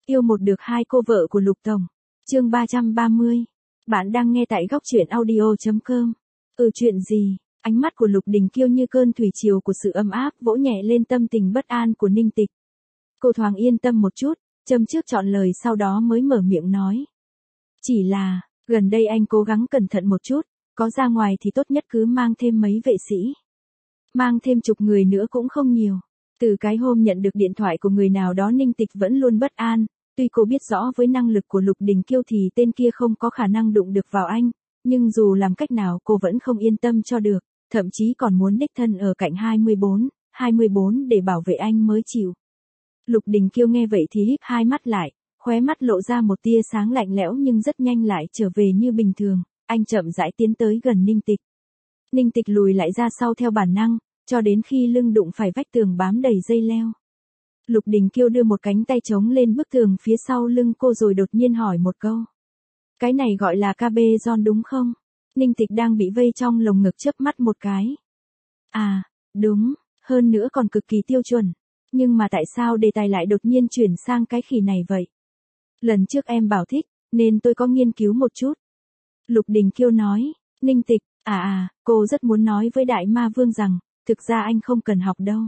Yêu một được hai cô vợ của Lục Tổng. Chương 330. Bạn đang nghe tại góc truyện audio.com. Chuyện gì? Ánh mắt của Lục Đình Kiêu như cơn thủy triều của sự ấm áp vỗ nhẹ lên tâm tình bất an của Ninh Tịch. Cô thoáng yên tâm một chút, châm trước chọn lời sau đó mới mở miệng nói. Chỉ là, gần đây anh cố gắng cẩn thận một chút, có ra ngoài thì tốt nhất cứ mang thêm mấy vệ sĩ. Mang thêm chục người nữa cũng không nhiều. Từ cái hôm nhận được điện thoại của người nào đó Ninh Tịch vẫn luôn bất an, tuy cô biết rõ với năng lực của Lục Đình Kiêu thì tên kia không có khả năng đụng được vào anh, nhưng dù làm cách nào cô vẫn không yên tâm cho được, thậm chí còn muốn đích thân ở cạnh 24 để bảo vệ anh mới chịu. Lục Đình Kiêu nghe vậy thì híp hai mắt lại, khóe mắt lộ ra một tia sáng lạnh lẽo nhưng rất nhanh lại trở về như bình thường, anh chậm rãi tiến tới gần Ninh Tịch. Ninh Tịch lùi lại ra sau theo bản năng, cho đến khi lưng đụng phải vách tường bám đầy dây leo. Lục Đình Kiêu đưa một cánh tay chống lên bức tường phía sau lưng cô rồi đột nhiên hỏi một câu. Cái này gọi là KB John đúng không? Ninh Tịch đang bị vây trong lồng ngực chớp mắt một cái. À, đúng, hơn nữa còn cực kỳ tiêu chuẩn. Nhưng mà tại sao đề tài lại đột nhiên chuyển sang cái khỉ này vậy? Lần trước em bảo thích, nên tôi có nghiên cứu một chút. Lục Đình Kiêu nói, Ninh Tịch, cô rất muốn nói với Đại Ma Vương rằng, thực ra anh không cần học đâu.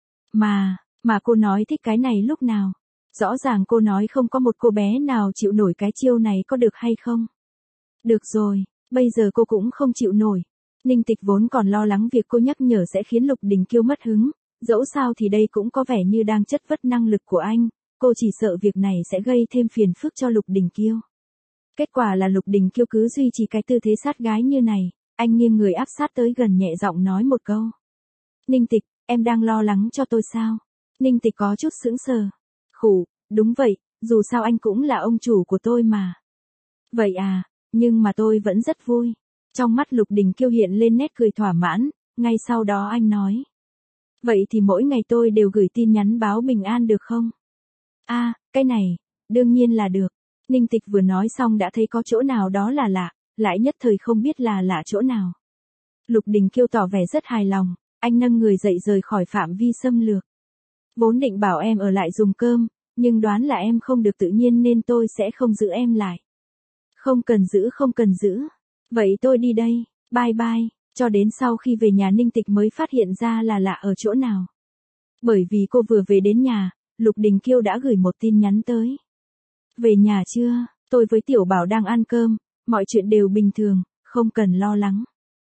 Mà cô nói thích cái này lúc nào? Rõ ràng cô nói không có một cô bé nào chịu nổi cái chiêu này có được hay không? Được rồi, bây giờ cô cũng không chịu nổi. Ninh Tịch vốn còn lo lắng việc cô nhắc nhở sẽ khiến Lục Đình Kiêu mất hứng, dẫu sao thì đây cũng có vẻ như đang chất vấn năng lực của anh, cô chỉ sợ việc này sẽ gây thêm phiền phức cho Lục Đình Kiêu. Kết quả là Lục Đình Kiêu cứ duy trì cái tư thế sát gái như này, anh nghiêng người áp sát tới gần nhẹ giọng nói một câu. Ninh Tịch, em đang lo lắng cho tôi sao? Ninh Tịch có chút sững sờ. Đúng vậy, dù sao anh cũng là ông chủ của tôi mà. Vậy à, nhưng mà tôi vẫn rất vui. Trong mắt Lục Đình Kiêu hiện lên nét cười thỏa mãn, ngay sau đó anh nói. Vậy thì mỗi ngày tôi đều gửi tin nhắn báo bình an được không? Cái này, đương nhiên là được. Ninh Tịch vừa nói xong đã thấy có chỗ nào đó là lạ, lại nhất thời không biết là lạ chỗ nào. Lục Đình Kiêu tỏ vẻ rất hài lòng, anh nâng người dậy rời khỏi phạm vi xâm lược. Vốn định bảo em ở lại dùng cơm, nhưng đoán là em không được tự nhiên nên tôi sẽ không giữ em lại. Không cần giữ. Vậy tôi đi đây, bye bye. Cho đến sau khi về nhà Ninh Tịch mới phát hiện ra là lạ ở chỗ nào. Bởi vì cô vừa về đến nhà, Lục Đình Kiêu đã gửi một tin nhắn tới. Về nhà chưa? Tôi với Tiểu Bảo đang ăn cơm, mọi chuyện đều bình thường, không cần lo lắng.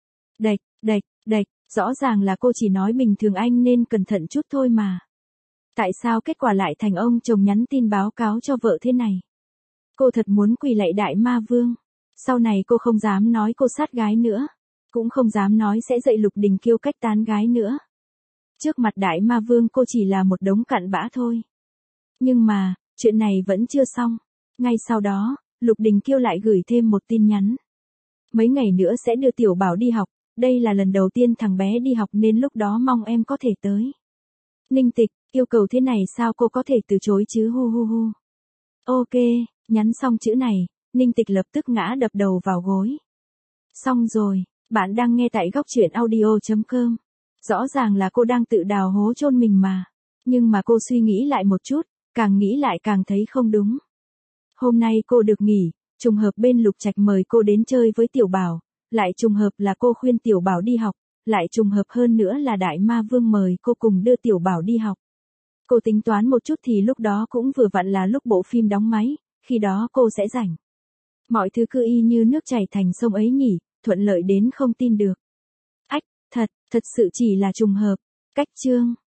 Đạch, rõ ràng là cô chỉ nói bình thường anh nên cẩn thận chút thôi mà. Tại sao kết quả lại thành ông chồng nhắn tin báo cáo cho vợ thế này? Cô thật muốn quỳ lạy Đại Ma Vương. Sau này cô không dám nói cô sát gái nữa. Cũng không dám nói sẽ dạy Lục Đình Kiêu cách tán gái nữa. Trước mặt Đại Ma Vương cô chỉ là một đống cặn bã thôi. Nhưng mà, chuyện này vẫn chưa xong. Ngay sau đó, Lục Đình Kiêu lại gửi thêm một tin nhắn. Mấy ngày nữa sẽ đưa Tiểu Bảo đi học. Đây là lần đầu tiên thằng bé đi học nên lúc đó mong em có thể tới. Ninh Tịch, yêu cầu thế này sao cô có thể từ chối chứ hu. Ok, nhắn xong chữ này, Ninh Tịch lập tức ngã đập đầu vào gối. Xong rồi, bạn đang nghe tại góc truyện audio.com. Rõ ràng là cô đang tự đào hố chôn mình mà. Nhưng mà cô suy nghĩ lại một chút, càng nghĩ lại càng thấy không đúng. Hôm nay cô được nghỉ, trùng hợp bên Lục Trạch mời cô đến chơi với Tiểu Bảo, lại trùng hợp là cô khuyên Tiểu Bảo đi học, lại trùng hợp hơn nữa là Đại Ma Vương mời cô cùng đưa Tiểu Bảo đi học. Cô tính toán một chút thì lúc đó cũng vừa vặn là lúc bộ phim đóng máy, khi đó cô sẽ rảnh. Mọi thứ cứ y như nước chảy thành sông ấy nhỉ, thuận lợi đến không tin được. Thật sự chỉ là trùng hợp. Cách chương